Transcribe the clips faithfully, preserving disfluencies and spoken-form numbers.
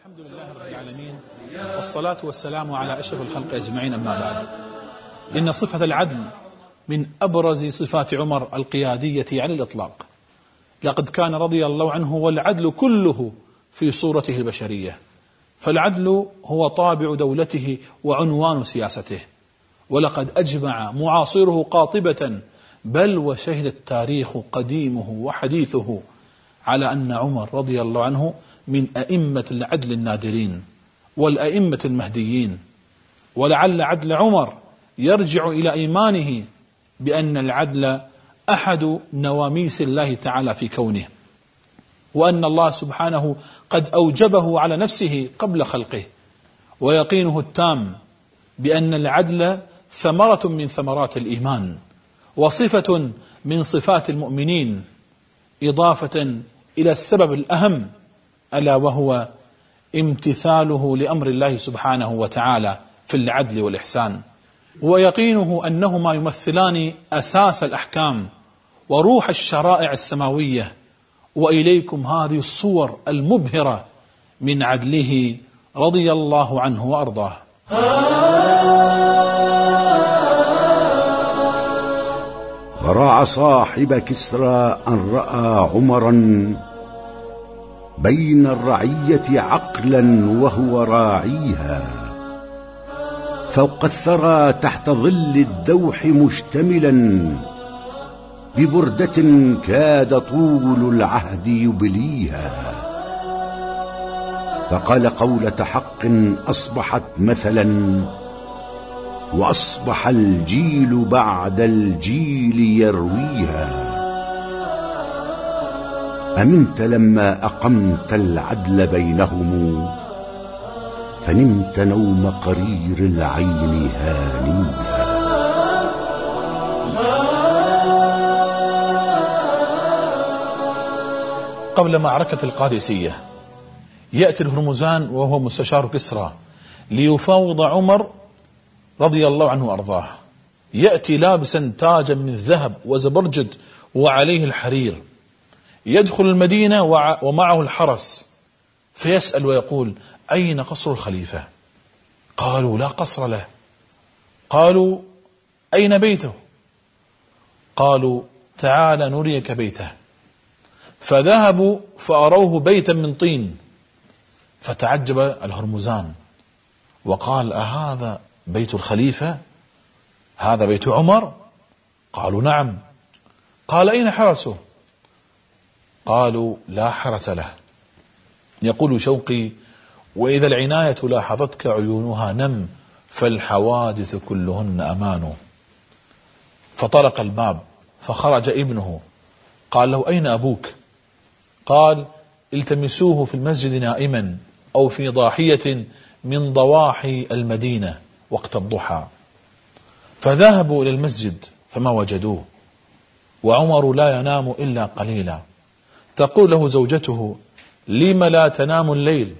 الحمد لله رب العالمين، والصلاة والسلام على أشرف الخلق أجمعين، أما بعد. إن صفة العدل من أبرز صفات عمر القيادية على الإطلاق. لقد كان رضي الله عنه والعدل كله في صورته البشرية، فالعدل هو طابع دولته وعنوان سياسته، ولقد أجمع معاصره قاطبة، بل وشهد التاريخ قديمه وحديثه على أن عمر رضي الله عنه من أئمة العدل النادرين والأئمة المهديين. ولعل عدل عمر يرجع إلى إيمانه بأن العدل أحد نواميس الله تعالى في كونه، وأن الله سبحانه قد أوجبه على نفسه قبل خلقه، ويقينه التام بأن العدل ثمرة من ثمرات الإيمان وصفة من صفات المؤمنين، إضافة إلى السبب الأهم ألا وهو امتثاله لأمر الله سبحانه وتعالى في العدل والإحسان، ويقينه أنهما يمثلان أساس الأحكام وروح الشرائع السماوية. وإليكم هذه الصور المبهرة من عدله رضي الله عنه وأرضاه. فراع صاحب كسرى أن رأى عمرا بين الرعية عقلا وهو راعيها، فوق الثرى تحت ظل الدوح مشتملا، ببردة كاد طول العهد يبليها. فقال قولة حق أصبحت مثلا، وأصبح الجيل بعد الجيل يرويها. أمنت لما أقمت العدل بينهم، فنمت نوم قرير العين هانيها. قبل معركة القادسية يأتي الهرمزان وهو مستشار كسرى ليفاوض عمر رضي الله عنه وأرضاه. يأتي لابسا تاجا من ذهب وزبرجد وعليه الحرير، يدخل المدينة ومعه الحرس، فيسأل ويقول: أين قصر الخليفة؟ قالوا: لا قصر له. قالوا: أين بيته؟ قالوا: تعال نريك بيته. فذهبوا فأروه بيتا من طين، فتعجب الهرمزان وقال: أهذا بيت الخليفة؟ هذا بيت عمر؟ قالوا: نعم. قال: أين حرسه؟ قالوا: لا حرس له. يقول شوقي: وإذا العناية لاحظتك عيونها نم، فالحوادث كلهن أمان. فطرق الباب فخرج ابنه، قال له: أين أبوك؟ قال: التمسوه في المسجد نائما أو في ضاحية من ضواحي المدينة وقت الضحى. فذهبوا إلى المسجد فما وجدوه، وعمر لا ينام إلا قليلا. تقول له زوجته: لم لا تنام الليل؟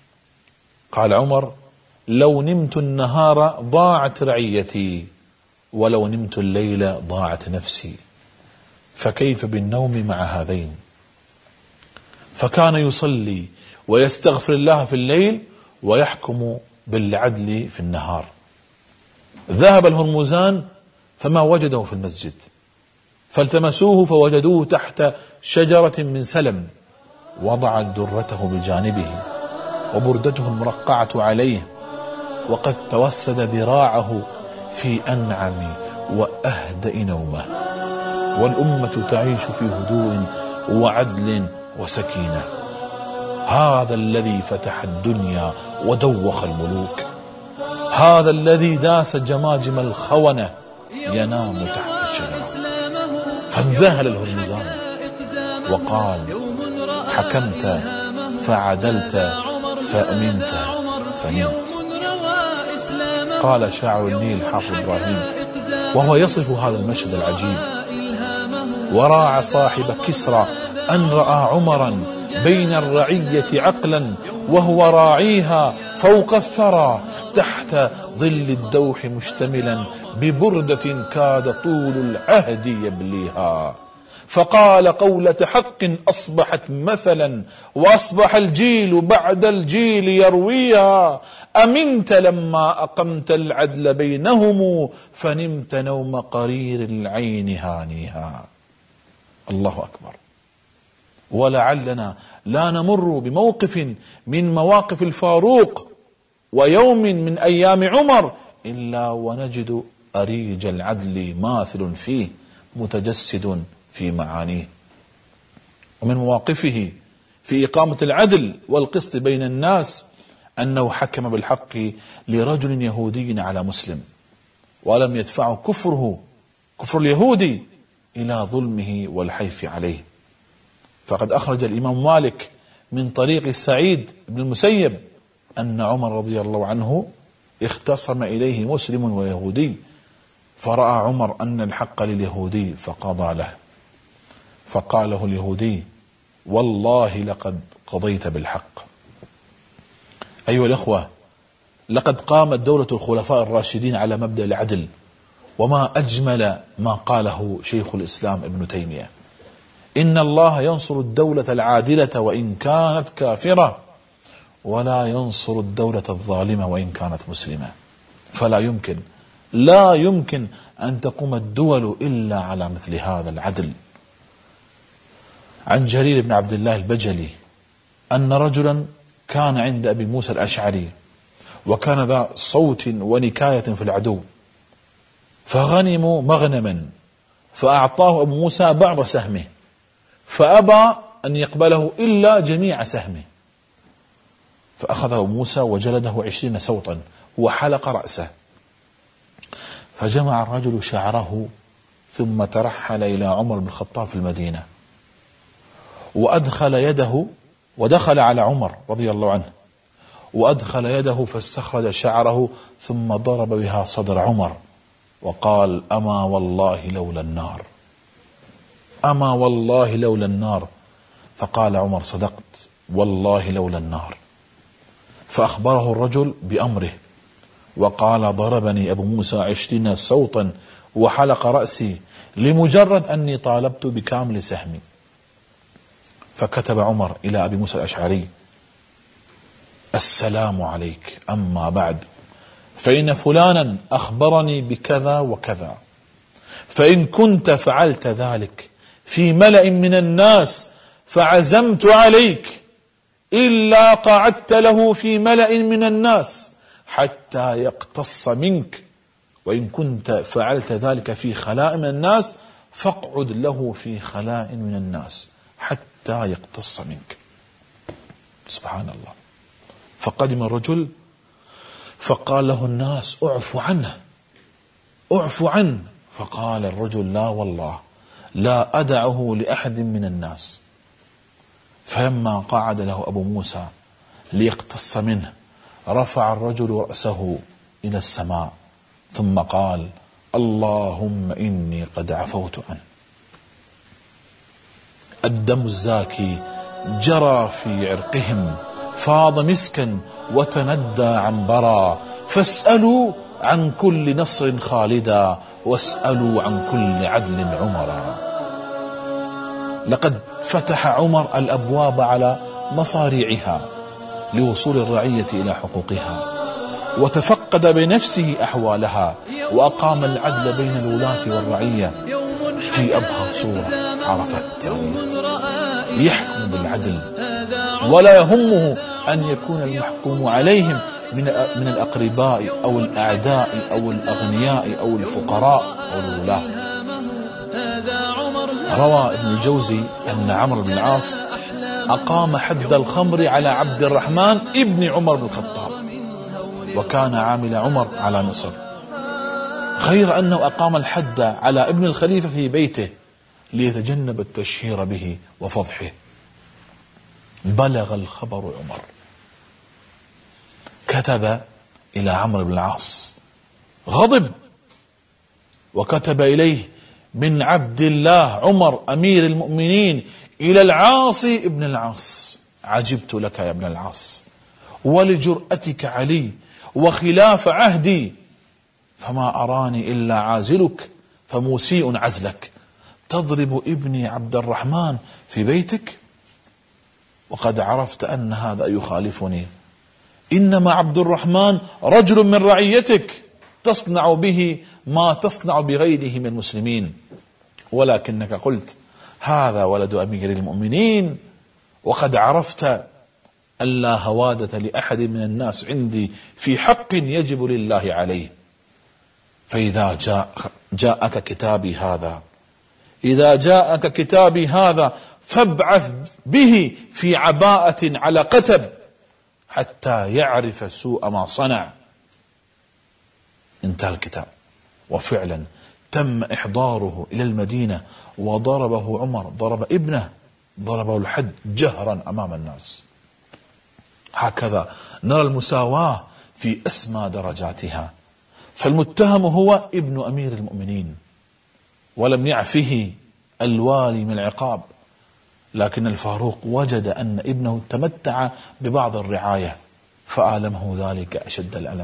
قال عمر: لو نمت النهار ضاعت رعيتي، ولو نمت الليل ضاعت نفسي، فكيف بالنوم مع هذين؟ فكان يصلي ويستغفر الله في الليل ويحكم بالعدل في النهار. ذهب الهرمزان فما وجده في المسجد، فالتمسوه فوجدوه تحت شجرة من سلم، وضعت درته بجانبه وبردته المرقعة عليه، وقد توسد ذراعه في أنعم وأهدأ نومه، والأمة تعيش في هدوء وعدل وسكينة. هذا الذي فتح الدنيا ودوخ الملوك، هذا الذي داس جماجم الخونة ينام تحت الشجرة. فانذهل الهرمزان وقال: حكمت فعدلت فأمنت فنمت. قال شاعر النيل حافظ إبراهيم وهو يصف هذا المشهد العجيب: وراع صاحب كسرى أن رأى عمرا بين الرعية عقلا وهو راعيها، فوق الثرى تحت ظل الدوح مشتملا، ببردة كاد طول العهد يبليها. فقال قولة حق أصبحت مثلا، وأصبح الجيل بعد الجيل يرويها. أمنت لما أقمت العدل بينهم، فنمت نوم قرير العين هانيها. الله أكبر. ولعلنا لا نمر بموقف من مواقف الفاروق ويوم من أيام عمر إلا ونجد أريج العدل ماثل فيه متجسد في معانيه. ومن مواقفه في إقامة العدل والقسط بين الناس أنه حكم بالحق لرجل يهودي على مسلم، ولم يدفعه كفره كفر اليهودي إلى ظلمه والحيف عليه. فقد أخرج الإمام مالك من طريق سعيد بن المسيب أن عمر رضي الله عنه اختصم إليه مسلم ويهودي، فرأى عمر أن الحق لليهودي فقضى له، فقال له اليهودي: والله لقد قضيت بالحق. أيها الأخوة، لقد قامت دولة الخلفاء الراشدين على مبدأ العدل، وما أجمل ما قاله شيخ الإسلام ابن تيمية: إن الله ينصر الدولة العادلة وإن كانت كافرة، ولا ينصر الدولة الظالمة وإن كانت مسلمة. فلا يمكن لا يمكن أن تقوم الدول إلا على مثل هذا العدل. عن جرير بن عبد الله البجلي أن رجلا كان عند أبي موسى الأشعري، وكان ذا صوت ونكاية في العدو، فغنموا مغنما، فأعطاه أبو موسى بعض سهمه، فأبى أن يقبله إلا جميع سهمه، فأخذ أبو موسى وجلده عشرين سوطا وحلق رأسه، فجمع الرجل شعره ثم ترحل إلى عمر بن الخطاب في المدينة، وأدخل يده ودخل على عمر رضي الله عنه وأدخل يده فاستخرج شعره ثم ضرب بها صدر عمر وقال: أما والله لولا النار، أما والله لولا النار. فقال عمر: صدقت والله لولا النار. فأخبره الرجل بأمره وقال: ضربني أبو موسى عشرين صوتا وحلق رأسي لمجرد أني طالبت بكامل سهمي. فكتب عمر إلى أبي موسى الأشعري: السلام عليك، أما بعد، فإن فلانا أخبرني بكذا وكذا، فإن كنت فعلت ذلك في ملأ من الناس فعزمت عليك إلا قعدت له في ملأ من الناس حتى يقتص منك، وإن كنت فعلت ذلك في خلاء من الناس فاقعد له في خلاء من الناس حتى يقتص منك. سبحان الله. فقدم الرجل فقال له الناس: اعفوا عنه اعفوا عنه. فقال الرجل: لا والله لا أدعه لأحد من الناس. فلما قعد له أبو موسى ليقتص منه رفع الرجل رأسه إلى السماء ثم قال: اللهم إني قد عفوت عنه. الدم الزاكي جرى في عرقهم، فاض مسكا وتندى عنبرا، فاسألوا عن كل نصر خالدا، واسألوا عن كل عدل عمرا. لقد فتح عمر الأبواب على مصاريعها لوصول الرعية إلى حقوقها، وتفقد بنفسه أحوالها، وأقام العدل بين الولاة والرعية في أبهى صورة عرفت التاريخ. يحكم بالعدل ولا يهمه أن يكون المحكوم عليهم من من الأقرباء أو الأعداء أو الأغنياء أو الفقراء أو الولاة. روى ابن الجوزي أن عمرو بن العاص أقام حد الخمر على عبد الرحمن ابن عمر بن الخطاب، وكان عامل عمر على مصر، غير أنه أقام الحد على ابن الخليفة في بيته ليتجنب التشهير به وفضحه. بلغ الخبر عمر، كتب إلى عمرو بن العاص، غضب، وكتب إليه من عبد الله عمر أمير المؤمنين إلى العاص ابن العاص: عجبت لك يا ابن العاص ولجرأتك علي وخلاف عهدي، فما أراني إلا عازلك فمسيء عزلك، تضرب ابني عبد الرحمن في بيتك وقد عرفت أن هذا يخالفني، إنما عبد الرحمن رجل من رعيتك تصنع به ما تصنع بغيره من المسلمين، ولكنك قلت هذا ولد أمير المؤمنين، وقد عرفت أن لا هوادة لأحد من الناس عندي في حق يجب لله عليه. فإذا جاء جاءك كتابي هذا إذا جاءك كتابي هذا فابعث به في عباءة على قتب حتى يعرف سوء ما صنع. انتهى الكتاب، وفعلا تم إحضاره إلى المدينة، وضربه عمر، ضرب ابنه، ضربه الحد جهرا أمام الناس. هكذا نرى المساواة في أسمى درجاتها. فالمتهم هو ابن أمير المؤمنين، ولم يعفه الوالي من العقاب، لكن الفاروق وجد أن ابنه تمتع ببعض الرعاية فآلمه ذلك أشد الألم،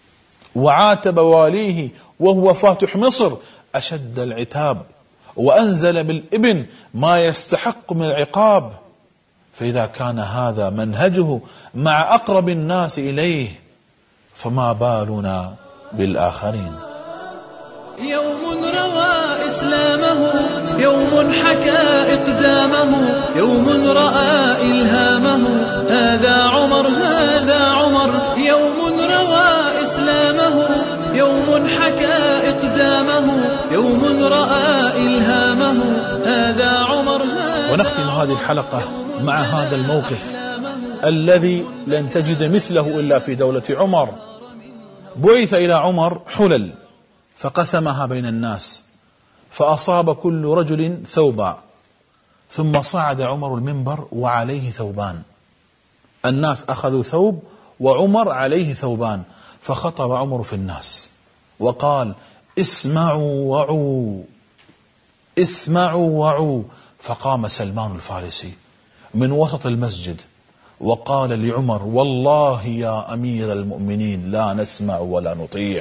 وعاتب واليه وهو فاتح مصر أشد العتاب، وأنزل بالابن ما يستحق من العقاب. فإذا كان هذا منهجه مع أقرب الناس إليه فما بالنا بالآخرين. يوم روى إسلامه، يوم حكى إقدامه، يوم رأى إلهامه، هذا عمر هذا عمر. يوم روى إسلامه، يوم حكى إقدامه، يوم رأى إلهامه، هذا عمر هذا. ونختم هذه الحلقة مع هذا الموقف الذي لن تجد مثله إلا في دولة عمر. بعث إلى عمر حلل فقسمها بين الناس، فأصاب كل رجل ثوبا، ثم صعد عمر المنبر وعليه ثوبان. الناس أخذوا ثوب وعمر عليه ثوبان، فخطب عمر في الناس وقال اسمعوا وعوا اسمعوا وعوا. فقام سلمان الفارسي من وسط المسجد وقال لعمر والله يا أمير المؤمنين لا نسمع ولا نطيع.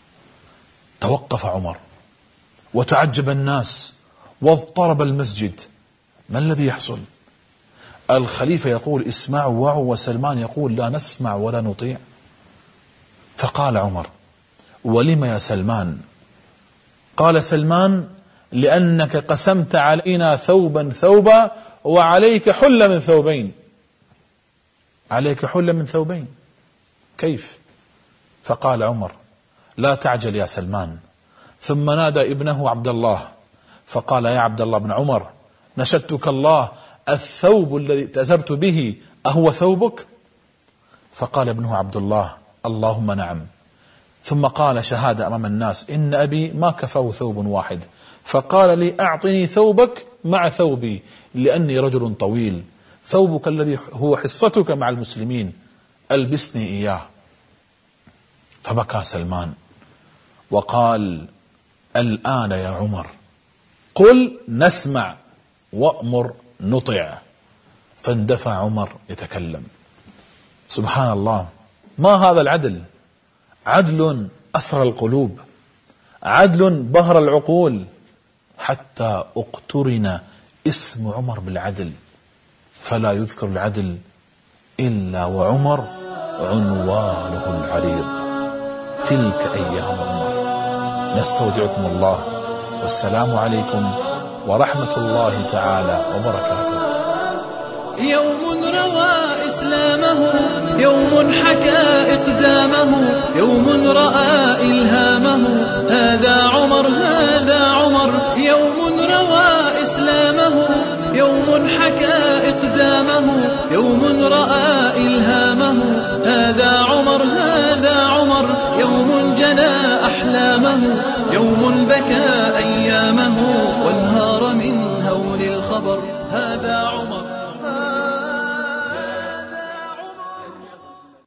توقف عمر وتعجب الناس واضطرب المسجد. ما الذي يحصل؟ الخليفة يقول اسمعوا وعوا، وسلمان يقول لا نسمع ولا نطيع. فقال عمر ولم يا سلمان؟ قال سلمان لأنك قسمت علينا ثوبا ثوبا وعليك حل من ثوبين. عليك حل من ثوبين كيف؟ فقال عمر لا تعجل يا سلمان. ثم نادى ابنه عبد الله فقال يا عبد الله بن عمر نشدتك الله، الثوب الذي اتزرت به أهو ثوبك؟ فقال ابنه عبد الله اللهم نعم. ثم قال شهادة أمام الناس إن أبي ما كفاه ثوب واحد، فقال لي أعطني ثوبك مع ثوبي لأني رجل طويل، ثوبك الذي هو حصتك مع المسلمين ألبسني إياه. فبكى سلمان وقال الآن يا عمر قل نسمع وأمر نطع. فاندفع عمر يتكلم. سبحان الله، ما هذا العدل؟ عدل أسر القلوب، عدل بهر العقول، حتى اقترن اسم عمر بالعدل، فلا يذكر العدل إلا وعمر عنوانه العريض. تلك أيام عمر. نستودعكم الله، والسلام عليكم ورحمة الله تعالى وبركاته. يوم روى إسلامه، يوم حكى إقدامه، يوم رأى إلهامه، هذا عمر هذا عمر. يوم روى إسلامه، يوم حكى إقدامه، يوم رأى إلهامه، هذا عمر هذا عمر. يوم جنى أحلامه، يوم بكى أيامه، وانهار من هول الخبر، هذا عمر.